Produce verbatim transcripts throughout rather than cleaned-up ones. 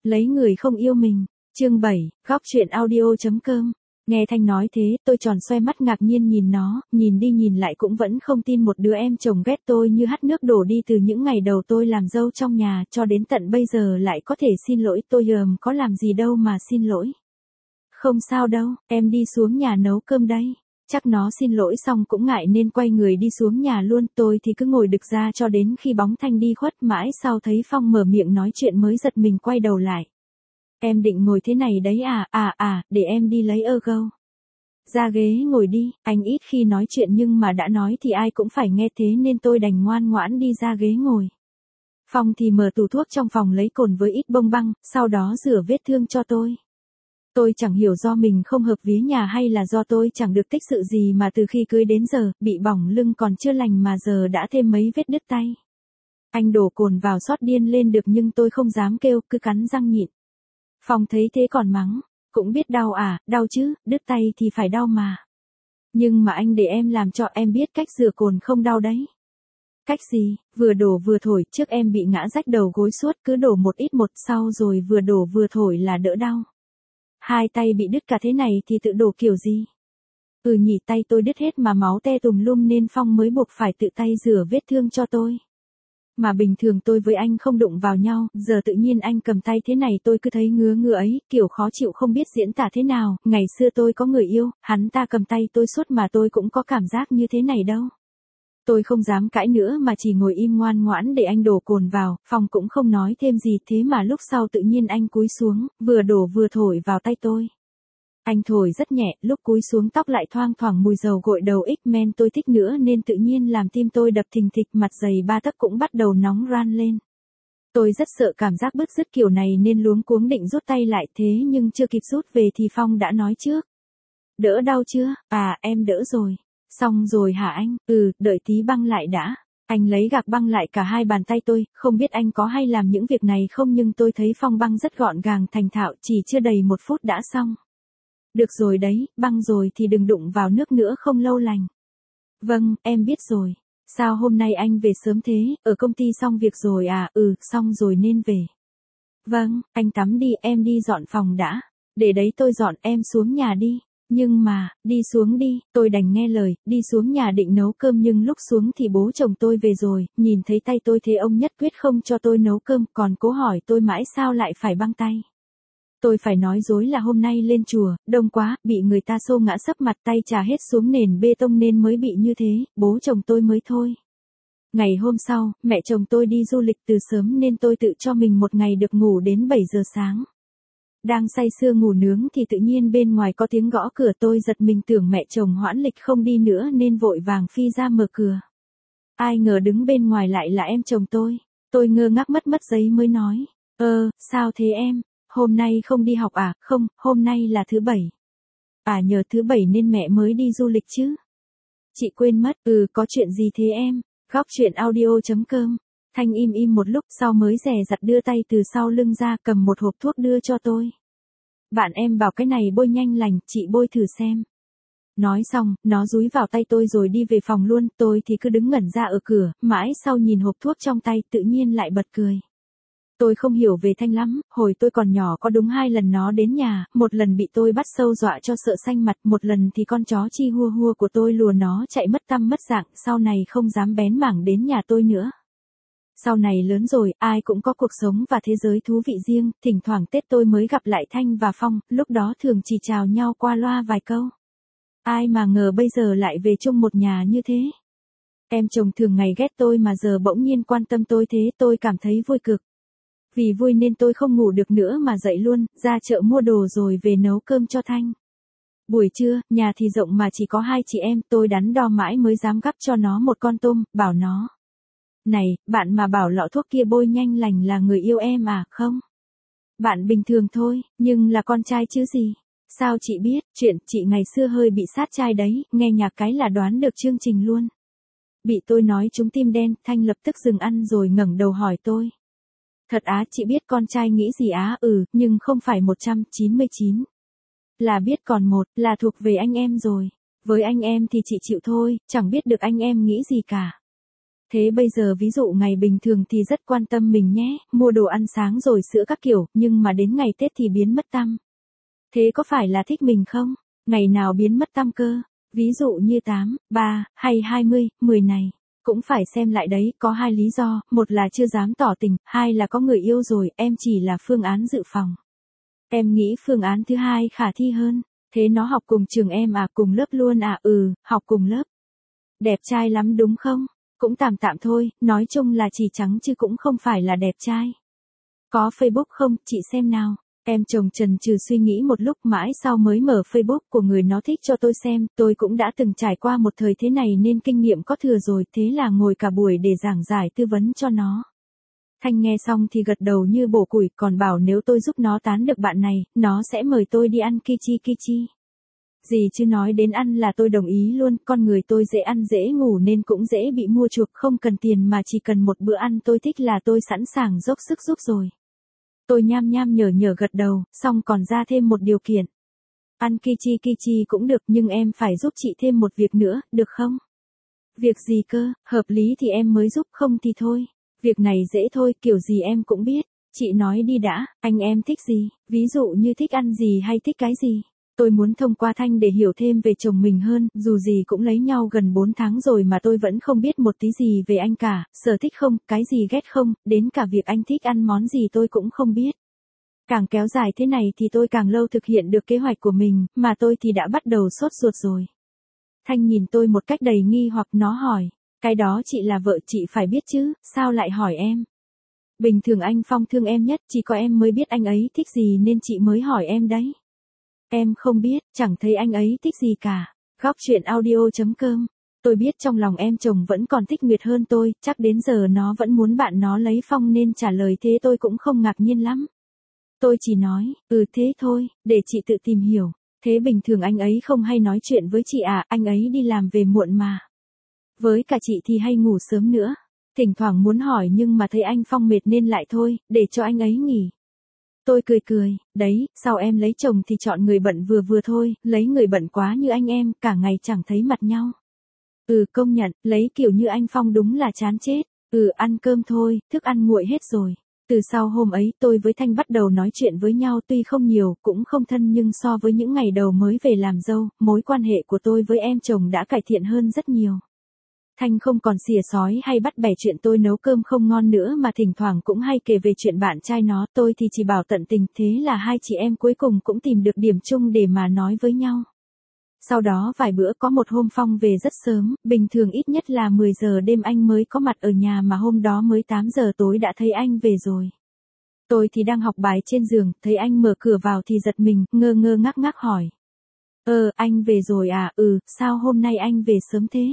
lấy người không yêu mình. Chương bảy, góc truyện audio.com. Nghe Thanh nói thế, tôi tròn xoe mắt ngạc nhiên nhìn nó, nhìn đi nhìn lại cũng vẫn không tin một đứa em chồng ghét tôi như hắt nước đổ đi từ những ngày đầu tôi làm dâu trong nhà cho đến tận bây giờ lại có thể xin lỗi tôi. Ờm có làm gì đâu mà xin lỗi. Không sao đâu, em đi xuống nhà nấu cơm đây. Chắc nó xin lỗi xong cũng ngại nên quay người đi xuống nhà luôn. Tôi thì cứ ngồi đực ra cho đến khi bóng Thanh đi khuất, mãi sau thấy Phong mở miệng nói chuyện mới giật mình quay đầu lại. Em định ngồi thế này đấy à, à à, để em đi lấy ơ gâu. Ra ghế ngồi đi, anh ít khi nói chuyện nhưng mà đã nói thì ai cũng phải nghe thế nên tôi đành ngoan ngoãn đi ra ghế ngồi. Phong thì mở tủ thuốc trong phòng lấy cồn với ít bông băng, sau đó rửa vết thương cho tôi. Tôi chẳng hiểu do mình không hợp vía nhà hay là do tôi chẳng được tích sự gì mà từ khi cưới đến giờ, bị bỏng lưng còn chưa lành mà giờ đã thêm mấy vết đứt tay. Anh đổ cồn vào xót điên lên được nhưng tôi không dám kêu, cứ cắn răng nhịn. Phong thấy thế còn mắng, cũng biết đau à, đau chứ, đứt tay thì phải đau mà. Nhưng mà anh để em làm cho, em biết cách rửa cồn không đau đấy. Cách gì? Vừa đổ vừa thổi, trước em bị ngã rách đầu gối suốt, cứ đổ một ít một, sau rồi vừa đổ vừa thổi là đỡ đau. Hai tay bị đứt cả thế này thì tự đổ kiểu gì? Ừ nhỉ, tay tôi đứt hết mà máu te tùm lum nên Phong mới buộc phải tự tay rửa vết thương cho tôi. Mà bình thường tôi với anh không đụng vào nhau, giờ tự nhiên anh cầm tay thế này tôi cứ thấy ngứa ngứa ấy, kiểu khó chịu không biết diễn tả thế nào. Ngày xưa tôi có người yêu, hắn ta cầm tay tôi suốt mà tôi cũng có cảm giác như thế này đâu. Tôi không dám cãi nữa mà chỉ ngồi im ngoan ngoãn để anh đổ cồn vào. Phong cũng không nói thêm gì, thế mà lúc sau tự nhiên anh cúi xuống, vừa đổ vừa thổi vào tay tôi. Anh thổi rất nhẹ, lúc cúi xuống tóc lại thoang thoảng mùi dầu gội đầu X-Men tôi thích nữa nên tự nhiên làm tim tôi đập thình thịch, mặt dày ba tấc cũng bắt đầu nóng ran lên. Tôi rất sợ cảm giác bứt rứt kiểu này nên luống cuống định rút tay lại, thế nhưng chưa kịp rút về thì Phong đã nói trước. Đỡ đau chưa? À, em đỡ rồi. Xong rồi hả anh? Ừ, đợi tí băng lại đã. Anh lấy gạc băng lại cả hai bàn tay tôi, không biết anh có hay làm những việc này không nhưng tôi thấy Phong băng rất gọn gàng thành thạo, chỉ chưa đầy một phút đã xong. Được rồi đấy, băng rồi thì đừng đụng vào nước nữa không lâu lành. Vâng, em biết rồi. Sao hôm nay anh về sớm thế, ở công ty xong việc rồi à? Ừ, xong rồi nên về. Vâng, anh tắm đi, em đi dọn phòng đã. Để đấy tôi dọn, em xuống nhà đi. Nhưng mà, đi xuống đi, tôi đành nghe lời, đi xuống nhà định nấu cơm nhưng lúc xuống thì bố chồng tôi về rồi, nhìn thấy tay tôi thế ông nhất quyết không cho tôi nấu cơm, còn cố hỏi tôi mãi sao lại phải băng tay. Tôi phải nói dối là hôm nay lên chùa, đông quá, bị người ta xô ngã sấp mặt, tay chà hết xuống nền bê tông nên mới bị như thế, bố chồng tôi mới thôi. Ngày hôm sau, mẹ chồng tôi đi du lịch từ sớm nên tôi tự cho mình một ngày được ngủ đến bảy giờ sáng. Đang say sưa ngủ nướng thì tự nhiên bên ngoài có tiếng gõ cửa, tôi giật mình tưởng mẹ chồng hoãn lịch không đi nữa nên vội vàng phi ra mở cửa. Ai ngờ đứng bên ngoài lại là em chồng tôi. Tôi ngơ ngác mất mất giấy mới nói. Ơ, sao thế em? Hôm nay không đi học à? Không, hôm nay là thứ bảy. À nhờ thứ bảy nên mẹ mới đi du lịch chứ. Chị quên mất, ừ có chuyện gì thế em? Góc truyện audio.com. Thanh im im một lúc sau mới dè dặt đưa tay từ sau lưng ra cầm một hộp thuốc đưa cho tôi. Bạn em bảo cái này bôi nhanh lành, chị bôi thử xem. Nói xong, nó dúi vào tay tôi rồi đi về phòng luôn, tôi thì cứ đứng ngẩn ra ở cửa, mãi sau nhìn hộp thuốc trong tay tự nhiên lại bật cười. Tôi không hiểu về Thanh lắm, hồi tôi còn nhỏ có đúng hai lần nó đến nhà, một lần bị tôi bắt sâu dọa cho sợ xanh mặt, một lần thì con chó chi hua hua của tôi lùa nó chạy mất tăm mất dạng, sau này không dám bén mảng đến nhà tôi nữa. Sau này lớn rồi, ai cũng có cuộc sống và thế giới thú vị riêng, thỉnh thoảng Tết tôi mới gặp lại Thanh và Phong, lúc đó thường chỉ chào nhau qua loa vài câu. Ai mà ngờ bây giờ lại về chung một nhà như thế. Em chồng thường ngày ghét tôi mà giờ bỗng nhiên quan tâm tôi thế, tôi cảm thấy vui cực. Vì vui nên tôi không ngủ được nữa mà dậy luôn, ra chợ mua đồ rồi về nấu cơm cho Thanh. Buổi trưa, nhà thì rộng mà chỉ có hai chị em, tôi đắn đo mãi mới dám gắp cho nó một con tôm, bảo nó. Này, bạn mà bảo lọ thuốc kia bôi nhanh lành là người yêu em à? Không. Bạn bình thường thôi, nhưng là con trai chứ gì. Sao chị biết? Chuyện chị ngày xưa hơi bị sát trai đấy, nghe nhạc cái là đoán được chương trình luôn. Bị tôi nói trúng tim đen, Thanh lập tức dừng ăn rồi ngẩng đầu hỏi tôi. Thật á, chị biết con trai nghĩ gì á? Ừ, nhưng không phải một trăm chín mươi chín. Là biết còn một, là thuộc về anh em rồi. Với anh em thì chị chịu thôi, chẳng biết được anh em nghĩ gì cả. Thế bây giờ ví dụ ngày bình thường thì rất quan tâm mình nhé, mua đồ ăn sáng rồi sữa các kiểu, nhưng mà đến ngày Tết thì biến mất tăm. Thế có phải là thích mình không? Ngày nào biến mất tăm cơ? Ví dụ như tám, ba, hay hai mươi, mười này. Cũng phải xem lại đấy, có hai lý do, một là chưa dám tỏ tình, hai là có người yêu rồi, em chỉ là phương án dự phòng. Em nghĩ phương án thứ hai khả thi hơn. Thế nó học cùng trường em à, cùng lớp luôn à? Ừ, học cùng lớp. Đẹp trai lắm đúng không? Cũng tạm tạm thôi, nói chung là chỉ trắng chứ cũng không phải là đẹp trai. Có Facebook không, chị xem nào. Em chồng chần chừ suy nghĩ một lúc mãi sau mới mở Facebook của người nó thích cho tôi xem, tôi cũng đã từng trải qua một thời thế này nên kinh nghiệm có thừa rồi, thế là ngồi cả buổi để giảng giải tư vấn cho nó. Thanh nghe xong thì gật đầu như bổ củi, còn bảo nếu tôi giúp nó tán được bạn này, nó sẽ mời tôi đi ăn kichi kichi. Gì chứ nói đến ăn là tôi đồng ý luôn, con người tôi dễ ăn dễ ngủ nên cũng dễ bị mua chuộc, không cần tiền mà chỉ cần một bữa ăn tôi thích là tôi sẵn sàng dốc sức giúp rồi. Tôi nham nham nhở nhở gật đầu, xong còn ra thêm một điều kiện. Ăn kichi kichi cũng được nhưng em phải giúp chị thêm một việc nữa, được không? Việc gì cơ, hợp lý thì em mới giúp, không thì thôi. Việc này dễ thôi, kiểu gì em cũng biết. Chị nói đi đã, anh em thích gì, ví dụ như thích ăn gì hay thích cái gì. Tôi muốn thông qua Thanh để hiểu thêm về chồng mình hơn, dù gì cũng lấy nhau gần bốn tháng rồi mà tôi vẫn không biết một tí gì về anh cả, sở thích không, cái gì ghét không, đến cả việc anh thích ăn món gì tôi cũng không biết. Càng kéo dài thế này thì tôi càng lâu thực hiện được kế hoạch của mình, mà tôi thì đã bắt đầu sốt ruột rồi. Thanh nhìn tôi một cách đầy nghi hoặc, nó hỏi, cái đó chị là vợ chị phải biết chứ, sao lại hỏi em? Bình thường anh Phong thương em nhất, chỉ có em mới biết anh ấy thích gì nên chị mới hỏi em đấy. Em không biết, chẳng thấy anh ấy thích gì cả. Góc chuyện audio chấm com. Tôi biết trong lòng em chồng vẫn còn thích Nguyệt hơn tôi, chắc đến giờ nó vẫn muốn bạn nó lấy Phong nên trả lời thế tôi cũng không ngạc nhiên lắm. Tôi chỉ nói, ừ thế thôi, để chị tự tìm hiểu. Thế bình thường anh ấy không hay nói chuyện với chị à, anh ấy đi làm về muộn mà. Với cả chị thì hay ngủ sớm nữa. Thỉnh thoảng muốn hỏi nhưng mà thấy anh Phong mệt nên lại thôi, để cho anh ấy nghỉ. Tôi cười cười, đấy, sao em lấy chồng thì chọn người bận vừa vừa thôi, lấy người bận quá như anh em, cả ngày chẳng thấy mặt nhau. Ừ công nhận, lấy kiểu như anh Phong đúng là chán chết. Ừ ăn cơm thôi, thức ăn nguội hết rồi. Từ sau hôm ấy tôi với Thanh bắt đầu nói chuyện với nhau tuy không nhiều, cũng không thân nhưng so với những ngày đầu mới về làm dâu, mối quan hệ của tôi với em chồng đã cải thiện hơn rất nhiều. Thanh không còn xỉa sói hay bắt bẻ chuyện tôi nấu cơm không ngon nữa mà thỉnh thoảng cũng hay kể về chuyện bạn trai nó, tôi thì chỉ bảo tận tình, thế là hai chị em cuối cùng cũng tìm được điểm chung để mà nói với nhau. Sau đó vài bữa có một hôm Phong về rất sớm, bình thường ít nhất là mười giờ đêm anh mới có mặt ở nhà mà hôm đó mới tám giờ tối đã thấy anh về rồi. Tôi thì đang học bài trên giường, thấy anh mở cửa vào thì giật mình, ngơ ngơ ngác ngác hỏi. Ờ, anh về rồi à, ừ, sao hôm nay anh về sớm thế?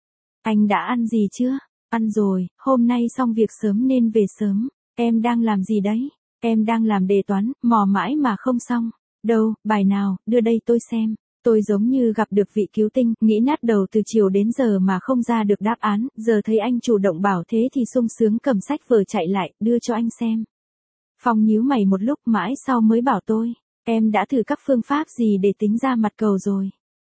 Anh đã ăn gì chưa? Ăn rồi, hôm nay xong việc sớm nên về sớm. Em đang làm gì đấy? Em đang làm đề toán, mò mãi mà không xong. Đâu, bài nào, đưa đây tôi xem. Tôi giống như gặp được vị cứu tinh, nghĩ nát đầu từ chiều đến giờ mà không ra được đáp án, giờ thấy anh chủ động bảo thế thì sung sướng cầm sách vở chạy lại, đưa cho anh xem. Phong nhíu mày một lúc mãi sau mới bảo tôi, em đã thử các phương pháp gì để tính ra mặt cầu rồi?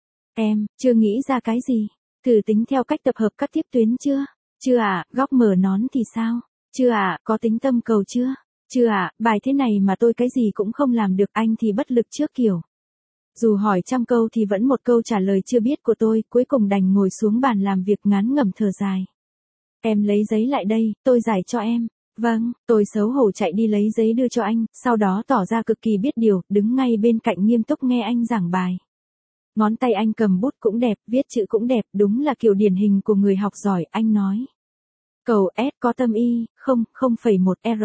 Em, chưa nghĩ ra cái gì. Thử tính theo cách tập hợp các tiếp tuyến chưa? Chưa à, góc mở nón thì sao? Chưa à, có tính tâm cầu chưa? Chưa à, bài thế này mà tôi cái gì cũng không làm được, anh thì bất lực trước kiểu. Dù hỏi trăm câu thì vẫn một câu trả lời chưa biết của tôi, cuối cùng đành ngồi xuống bàn làm việc ngán ngẩm thở dài. Em lấy giấy lại đây, tôi giải cho em. Vâng, tôi xấu hổ chạy đi lấy giấy đưa cho anh, sau đó tỏ ra cực kỳ biết điều, đứng ngay bên cạnh nghiêm túc nghe anh giảng bài. Ngón tay anh cầm bút cũng đẹp, viết chữ cũng đẹp, đúng là kiểu điển hình của người học giỏi, anh nói. Cầu S có tâm Y, không, không phẩy một R.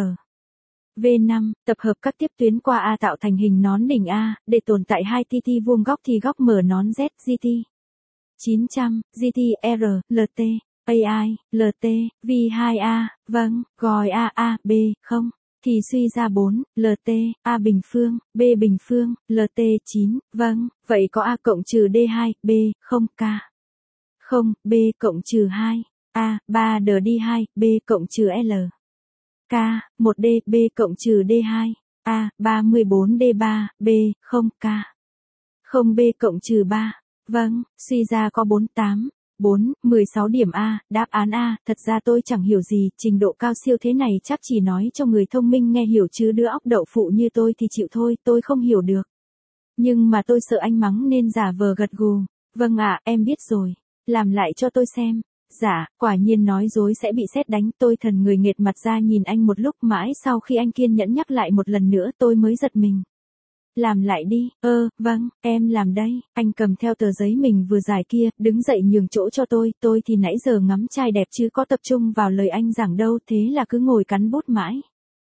V năm, tập hợp các tiếp tuyến qua A tạo thành hình nón đỉnh A, để tồn tại hai T T vuông góc thì góc mở nón Z, G T. chín trăm, G T, R, L T, A I, L T, V hai A, vâng, gọi A A, B, không. Thì suy ra bốn, L T, A bình phương, B bình phương, L T chín, vâng, vậy có A cộng trừ D hai, B, không, K. không, B cộng trừ hai, A, ba D D hai, B cộng trừ L. K, một D, B cộng trừ D hai, A, ba mươi bốn D ba, B, không, K. không B cộng trừ ba, vâng, suy ra có bốn mươi tám, bốn, mười sáu điểm A, đáp án A, thật ra tôi chẳng hiểu gì, trình độ cao siêu thế này chắc chỉ nói cho người thông minh nghe hiểu chứ đứa óc đậu phụ như tôi thì chịu thôi, tôi không hiểu được. Nhưng mà tôi sợ anh mắng nên giả vờ gật gù. Vâng ạ, em biết rồi. Làm lại cho tôi xem. Dạ, quả nhiên nói dối sẽ bị sét đánh, tôi thần người nghệt mặt ra nhìn anh một lúc mãi sau khi anh kiên nhẫn nhắc lại một lần nữa tôi mới giật mình. Làm lại đi, ơ, vâng, em làm đây, anh cầm theo tờ giấy mình vừa giải kia, đứng dậy nhường chỗ cho tôi, tôi thì nãy giờ ngắm trai đẹp chứ có tập trung vào lời anh giảng đâu, thế là cứ ngồi cắn bút mãi.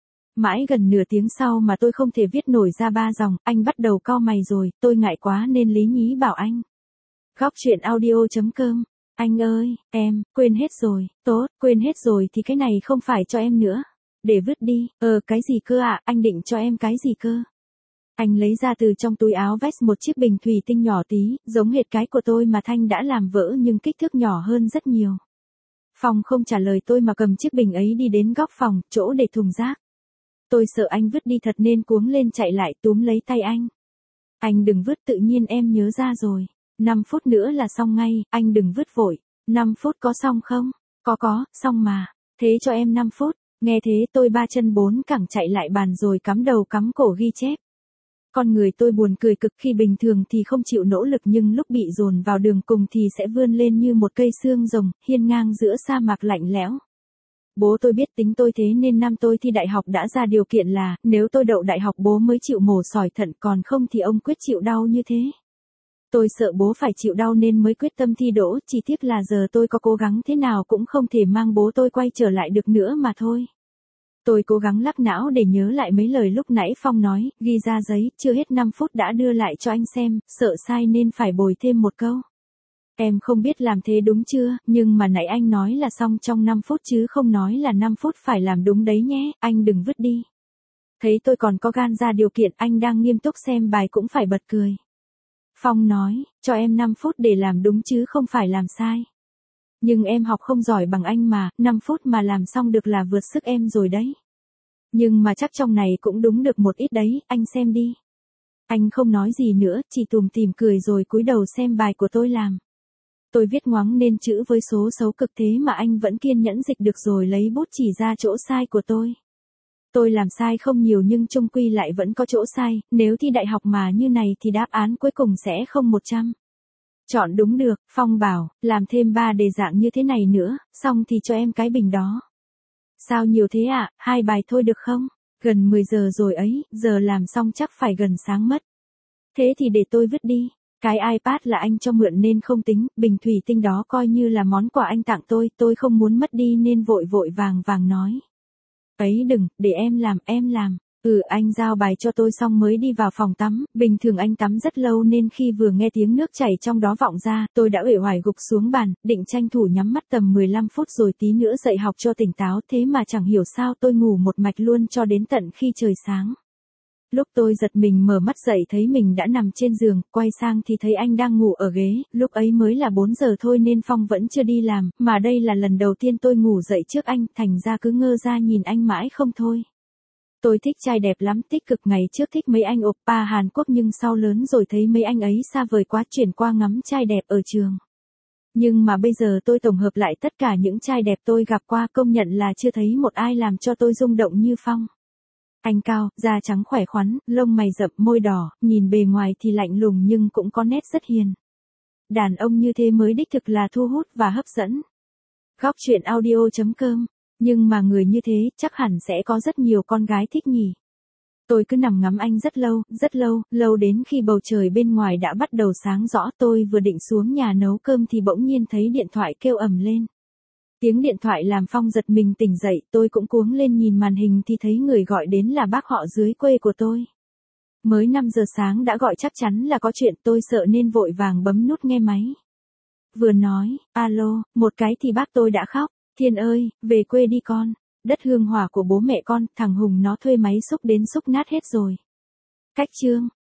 Mãi gần nửa tiếng sau mà tôi không thể viết nổi ra ba dòng, anh bắt đầu cau mày rồi, tôi ngại quá nên lý nhí bảo anh. Góc truyện audio.com, anh ơi, em, quên hết rồi, tốt, quên hết rồi thì cái này không phải cho em nữa. Để vứt đi, ờ, cái gì cơ ạ, à? Anh định cho em cái gì cơ? Anh lấy ra từ trong túi áo vest một chiếc bình thủy tinh nhỏ tí, giống hệt cái của tôi mà Thanh đã làm vỡ nhưng kích thước nhỏ hơn rất nhiều. Phong không trả lời tôi mà cầm chiếc bình ấy đi đến góc phòng, chỗ để thùng rác. Tôi sợ anh vứt đi thật nên cuống lên chạy lại túm lấy tay anh. Anh đừng vứt, tự nhiên em nhớ ra rồi. năm phút nữa là xong ngay, anh đừng vứt vội. năm phút có xong không? Có có, xong mà. Thế cho em năm phút. Nghe thế tôi ba chân bốn cẳng chạy lại bàn rồi cắm đầu cắm cổ ghi chép. Con người tôi buồn cười cực, khi bình thường thì không chịu nỗ lực nhưng lúc bị dồn vào đường cùng thì sẽ vươn lên như một cây xương rồng, hiên ngang giữa sa mạc lạnh lẽo. Bố tôi biết tính tôi thế nên năm tôi thi đại học đã ra điều kiện là, nếu tôi đậu đại học bố mới chịu mổ sỏi thận, còn không thì ông quyết chịu đau như thế. Tôi sợ bố phải chịu đau nên mới quyết tâm thi đỗ, chỉ tiếc là giờ tôi có cố gắng thế nào cũng không thể mang bố tôi quay trở lại được nữa mà thôi. Tôi cố gắng lắc não để nhớ lại mấy lời lúc nãy Phong nói, ghi ra giấy, chưa hết năm phút đã đưa lại cho anh xem, sợ sai nên phải bồi thêm một câu. Em không biết làm thế đúng chưa, nhưng mà nãy anh nói là xong trong năm phút chứ không nói là năm phút phải làm đúng đấy nhé, anh đừng vứt đi. Thấy tôi còn có gan ra điều kiện, anh đang nghiêm túc xem bài cũng phải bật cười. Phong nói, cho em năm phút để làm đúng chứ không phải làm sai. Nhưng em học không giỏi bằng anh mà, năm phút mà làm xong được là vượt sức em rồi đấy. Nhưng mà chắc trong này cũng đúng được một ít đấy, anh xem đi. Anh không nói gì nữa, chỉ tủm tỉm cười rồi cúi đầu xem bài của tôi làm. Tôi viết ngoáng nên chữ với số xấu cực thế mà anh vẫn kiên nhẫn dịch được rồi lấy bút chỉ ra chỗ sai của tôi. Tôi làm sai không nhiều nhưng chung quy lại vẫn có chỗ sai, nếu thi đại học mà như này thì đáp án cuối cùng sẽ không một trăm. Chọn đúng được, Phong bảo, làm thêm ba đề dạng như thế này nữa, xong thì cho em cái bình đó. Sao nhiều thế ạ, à? Hai bài thôi được không? Gần mười giờ rồi ấy, giờ làm xong chắc phải gần sáng mất. Thế thì để tôi vứt đi. Cái iPad là anh cho mượn nên không tính, bình thủy tinh đó coi như là món quà anh tặng tôi, tôi không muốn mất đi nên vội vội vàng vàng nói. Ấy đừng, để em làm, em làm. Ừ, anh giao bài cho tôi xong mới đi vào phòng tắm, bình thường anh tắm rất lâu nên khi vừa nghe tiếng nước chảy trong đó vọng ra, tôi đã uể oải gục xuống bàn, định tranh thủ nhắm mắt tầm mười lăm phút rồi tí nữa dậy học cho tỉnh táo, thế mà chẳng hiểu sao tôi ngủ một mạch luôn cho đến tận khi trời sáng. Lúc tôi giật mình mở mắt dậy thấy mình đã nằm trên giường, quay sang thì thấy anh đang ngủ ở ghế, lúc ấy mới là bốn giờ thôi nên Phong vẫn chưa đi làm, mà đây là lần đầu tiên tôi ngủ dậy trước anh, thành ra cứ ngơ ra nhìn anh mãi không thôi. Tôi thích trai đẹp lắm, tích cực, ngày trước thích mấy anh oppa Hàn Quốc nhưng sau lớn rồi thấy mấy anh ấy xa vời quá, chuyển qua ngắm trai đẹp ở trường. Nhưng mà bây giờ tôi tổng hợp lại tất cả những trai đẹp tôi gặp qua, công nhận là chưa thấy một ai làm cho tôi rung động như Phong. Anh cao, da trắng khỏe khoắn, lông mày rậm, môi đỏ, nhìn bề ngoài thì lạnh lùng nhưng cũng có nét rất hiền. Đàn ông như thế mới đích thực là thu hút và hấp dẫn. Góc truyện audio.com, nhưng mà người như thế chắc hẳn sẽ có rất nhiều con gái thích nhỉ. Tôi cứ nằm ngắm anh rất lâu, rất lâu, lâu đến khi bầu trời bên ngoài đã bắt đầu sáng rõ, tôi vừa định xuống nhà nấu cơm thì bỗng nhiên thấy điện thoại kêu ầm lên. Tiếng điện thoại làm Phong giật mình tỉnh dậy, tôi cũng cuống lên nhìn màn hình thì thấy người gọi đến là bác họ dưới quê của tôi. Mới năm giờ sáng đã gọi chắc chắn là có chuyện, tôi sợ nên vội vàng bấm nút nghe máy. Vừa nói, alo, một cái thì bác tôi đã khóc, Thiên ơi, về quê đi con, đất hương hỏa của bố mẹ con, thằng Hùng nó thuê máy xúc đến xúc nát hết rồi. Cách chương.